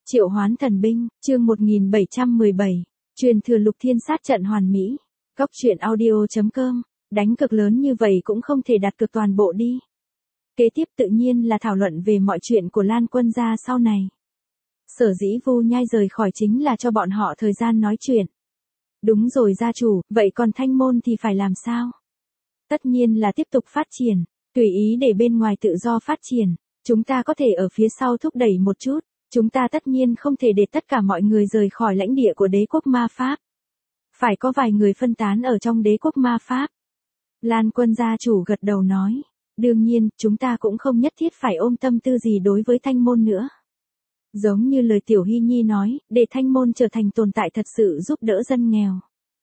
Triệu hoán thần binh, chương 1717, truyền thừa lục thiên sát trận hoàn mỹ. Góc truyện audio.com, đánh cực lớn như vậy cũng không thể đặt cược toàn bộ đi. Kế tiếp tự nhiên là thảo luận về mọi chuyện của Lan Quân gia sau này. Sở dĩ Vu Nhai rời khỏi chính là cho bọn họ thời gian nói chuyện. Đúng rồi gia chủ, vậy còn Thanh Môn thì phải làm sao? Tất nhiên là tiếp tục phát triển, tùy ý để bên ngoài tự do phát triển, chúng ta có thể ở phía sau thúc đẩy một chút. Chúng ta tất nhiên không thể để tất cả mọi người rời khỏi lãnh địa của đế quốc ma Pháp. Phải có vài người phân tán ở trong đế quốc ma Pháp. Lan Quân gia chủ gật đầu nói. Đương nhiên, chúng ta cũng không nhất thiết phải ôm tâm tư gì đối với Thanh Môn nữa. Giống như lời Tiểu Hy Nhi nói, để Thanh Môn trở thành tồn tại thật sự giúp đỡ dân nghèo.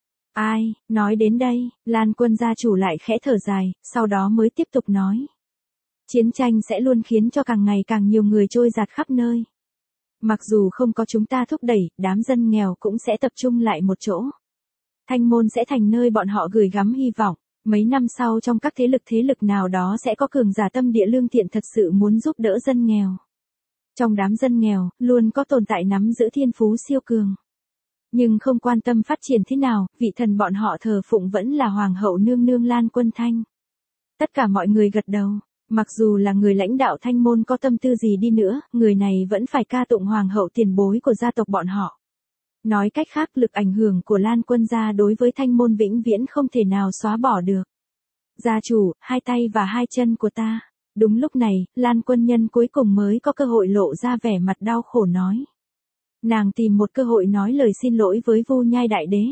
Ai, nói đến đây, Lan Quân gia chủ lại khẽ thở dài, sau đó mới tiếp tục nói. Chiến tranh sẽ luôn khiến cho càng ngày càng nhiều người trôi dạt khắp nơi. Mặc dù không có chúng ta thúc đẩy, đám dân nghèo cũng sẽ tập trung lại một chỗ. Thanh Môn sẽ thành nơi bọn họ gửi gắm hy vọng. Mấy năm sau trong các thế lực nào đó sẽ có cường giả tâm địa lương thiện thật sự muốn giúp đỡ dân nghèo. Trong đám dân nghèo, luôn có tồn tại nắm giữ thiên phú siêu cường. Nhưng không quan tâm phát triển thế nào, vị thần bọn họ thờ phụng vẫn là Hoàng hậu nương nương Lan Quân Thanh. Tất cả mọi người gật đầu. Mặc dù là người lãnh đạo Thanh Môn có tâm tư gì đi nữa, người này vẫn phải ca tụng hoàng hậu tiền bối của gia tộc bọn họ. Nói cách khác, lực ảnh hưởng của Lan Quân gia đối với Thanh Môn vĩnh viễn không thể nào xóa bỏ được. Gia chủ, hai tay và hai chân của ta. Đúng lúc này, Lan Quân Nhân cuối cùng mới có cơ hội lộ ra vẻ mặt đau khổ nói. Nàng tìm một cơ hội nói lời xin lỗi với Vu Nhai đại đế.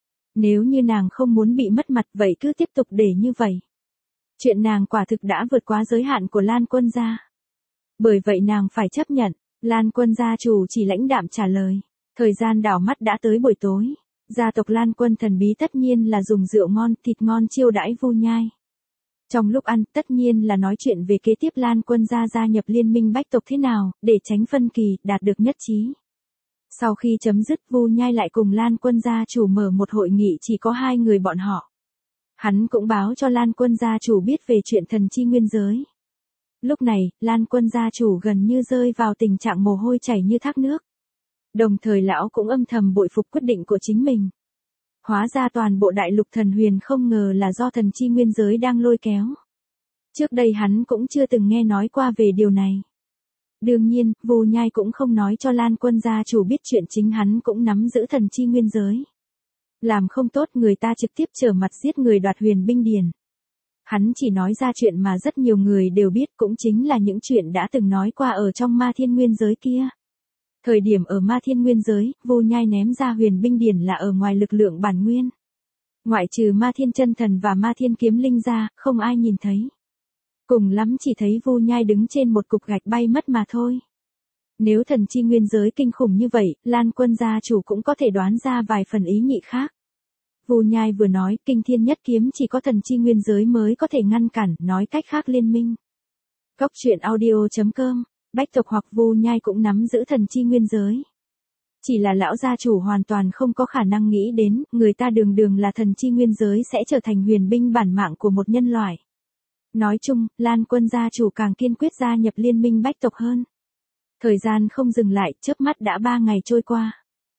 Nếu như nàng không muốn bị mất mặt vậy cứ tiếp tục để như vậy. Chuyện nàng quả thực đã vượt quá giới hạn của Lan Quân gia. Bởi vậy nàng phải chấp nhận, Lan Quân gia chủ chỉ lãnh đạm trả lời. Thời gian đảo mắt đã tới buổi tối. Gia tộc Lan Quân thần bí tất nhiên là dùng rượu ngon, thịt ngon chiêu đãi Vu Nhai. Trong lúc ăn, tất nhiên là nói chuyện về kế tiếp Lan Quân gia nhập liên minh bách tộc thế nào, để tránh phân kỳ, đạt được nhất trí. Sau khi chấm dứt, Vu Nhai lại cùng Lan Quân gia chủ mở một hội nghị chỉ có hai người bọn họ. Hắn cũng báo cho Lan Quân gia chủ biết về chuyện thần chi nguyên giới. Lúc này, Lan Quân gia chủ gần như rơi vào tình trạng mồ hôi chảy như thác nước. Đồng thời lão cũng âm thầm bội phục quyết định của chính mình. Hóa ra toàn bộ đại lục thần huyền không ngờ là do thần chi nguyên giới đang lôi kéo. Trước đây hắn cũng chưa từng nghe nói qua về điều này. Đương nhiên, Vu Nhai cũng không nói cho Lan Quân gia chủ biết chuyện chính hắn cũng nắm giữ thần chi nguyên giới. Làm không tốt người ta trực tiếp trở mặt giết người đoạt huyền binh điền. Hắn chỉ nói ra chuyện mà rất nhiều người đều biết cũng chính là những chuyện đã từng nói qua ở trong ma thiên nguyên giới kia. Thời điểm ở ma thiên nguyên giới, Vu Nhai ném ra huyền binh điển là ở ngoài lực lượng bản nguyên. Ngoại trừ ma thiên chân thần và ma thiên kiếm linh ra, không ai nhìn thấy. Cùng lắm chỉ thấy Vu Nhai đứng trên một cục gạch bay mất mà thôi. Nếu thần chi nguyên giới kinh khủng như vậy, Lan Quân gia chủ cũng có thể đoán ra vài phần ý nhị khác. Vu Nhai vừa nói, kinh thiên nhất kiếm chỉ có thần chi nguyên giới mới có thể ngăn cản, nói cách khác liên minh. Góc truyện audio.com, bách tộc hoặc Vu Nhai cũng nắm giữ thần chi nguyên giới. Chỉ là lão gia chủ hoàn toàn không có khả năng nghĩ đến, người ta đường là thần chi nguyên giới sẽ trở thành huyền binh bản mạng của một nhân loại. Nói chung, Lan Quân gia chủ càng kiên quyết gia nhập liên minh bách tộc hơn. Thời gian không dừng lại, chớp mắt đã 3 ngày trôi qua.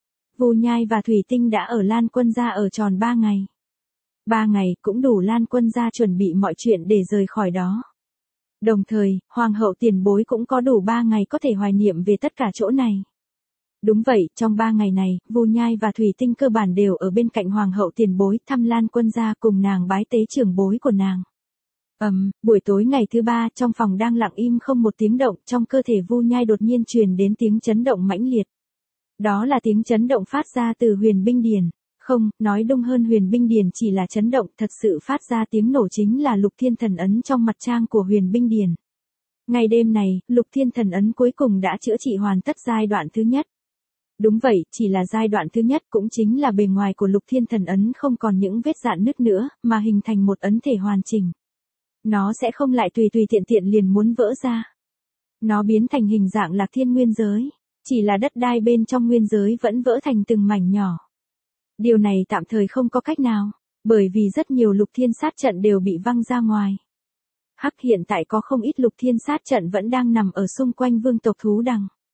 Vu Nhai và Thủy Tinh đã ở Lan Quân gia ở tròn 3 ngày. 3 ngày cũng đủ Lan Quân gia chuẩn bị mọi chuyện để rời khỏi đó. Đồng thời, Hoàng hậu tiền bối cũng có đủ 3 ngày có thể hoài niệm về tất cả chỗ này. Đúng vậy, trong 3 ngày này, Vu Nhai và Thủy Tinh cơ bản đều ở bên cạnh Hoàng hậu tiền bối thăm Lan Quân gia cùng nàng bái tế trưởng bối của nàng. Buổi tối ngày thứ 3 trong phòng đang lặng im không một tiếng động, trong cơ thể Vu Nhai đột nhiên truyền đến tiếng chấn động mãnh liệt. Đó là tiếng chấn động phát ra từ huyền binh điền. Không, nói đúng hơn huyền binh điền chỉ là chấn động, thật sự phát ra tiếng nổ chính là lục thiên thần ấn trong mặt trang của huyền binh điền. Ngày đêm này, lục thiên thần ấn cuối cùng đã chữa trị hoàn tất giai đoạn thứ nhất. Đúng vậy, chỉ là giai đoạn thứ nhất cũng chính là bề ngoài của lục thiên thần ấn không còn những vết rạn nứt nữa, mà hình thành một ấn thể hoàn chỉnh. Nó sẽ không lại tùy tiện liền muốn vỡ ra. Nó biến thành hình dạng lạc thiên nguyên giới. Chỉ là đất đai bên trong nguyên giới vẫn vỡ thành từng mảnh nhỏ. Điều này tạm thời không có cách nào, bởi vì rất nhiều lục thiên sát trận đều bị văng ra ngoài. Hiện tại có không ít lục thiên sát trận vẫn đang nằm ở xung quanh vương tộc thú đằng.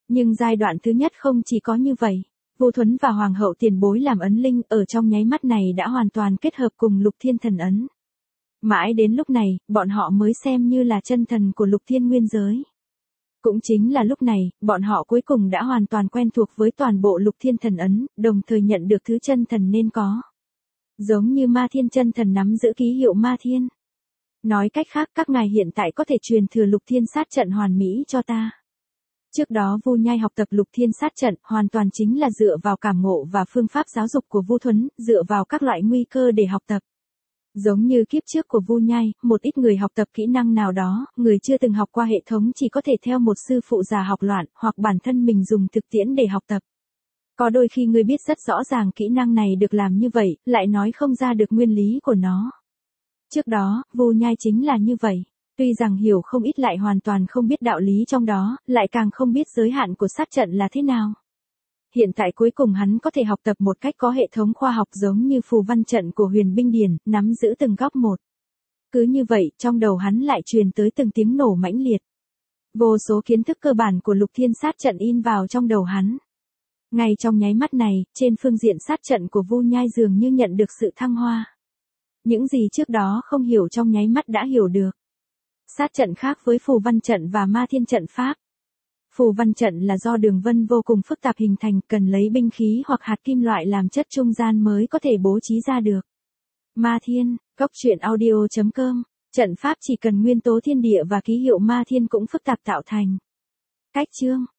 Nhưng giai đoạn thứ nhất không chỉ có như vậy. Vu Thuấn và Hoàng hậu tiền bối làm ấn linh ở trong nháy mắt này đã hoàn toàn kết hợp cùng Lục Thiên Thần ấn. Mãi đến lúc này, bọn họ mới xem như là chân thần của Lục Thiên Nguyên giới. Cũng chính là lúc này, bọn họ cuối cùng đã hoàn toàn quen thuộc với toàn bộ Lục Thiên Thần ấn, đồng thời nhận được thứ chân thần nên có. Giống như Ma Thiên chân thần nắm giữ ký hiệu Ma Thiên. Nói cách khác, các ngài hiện tại có thể truyền thừa Lục Thiên sát trận hoàn mỹ cho ta. Trước đó Vu Nhai học tập Lục Thiên sát trận hoàn toàn chính là dựa vào cảm ngộ và phương pháp giáo dục của Vu Thuấn, dựa vào các loại nguy cơ để học tập. Giống như kiếp trước của Vu Nhai, một ít người học tập kỹ năng nào đó, người chưa từng học qua hệ thống chỉ có thể theo một sư phụ già học loạn, hoặc bản thân mình dùng thực tiễn để học tập. Có đôi khi người biết rất rõ ràng kỹ năng này được làm như vậy, lại nói không ra được nguyên lý của nó. Trước đó, Vu Nhai chính là như vậy. Tuy rằng hiểu không ít lại hoàn toàn không biết đạo lý trong đó, lại càng không biết giới hạn của sát trận là thế nào. Hiện tại cuối cùng hắn có thể học tập một cách có hệ thống khoa học giống như phù văn trận của Huyền Binh Điển, nắm giữ từng góc một. Cứ như vậy, trong đầu hắn lại truyền tới từng tiếng nổ mãnh liệt. Vô số kiến thức cơ bản của Lục Thiên sát trận in vào trong đầu hắn. Ngay trong nháy mắt này, trên phương diện sát trận của Vu Nhai dường như nhận được sự thăng hoa. Những gì trước đó không hiểu trong nháy mắt đã hiểu được. Sát trận khác với phù văn trận và ma thiên trận pháp. Phù văn trận là do đường vân vô cùng phức tạp hình thành, cần lấy binh khí hoặc hạt kim loại làm chất trung gian mới có thể bố trí ra được. Ma thiên, truyện audio.com, trận pháp chỉ cần nguyên tố thiên địa và ký hiệu ma thiên cũng phức tạp tạo thành. Cách chương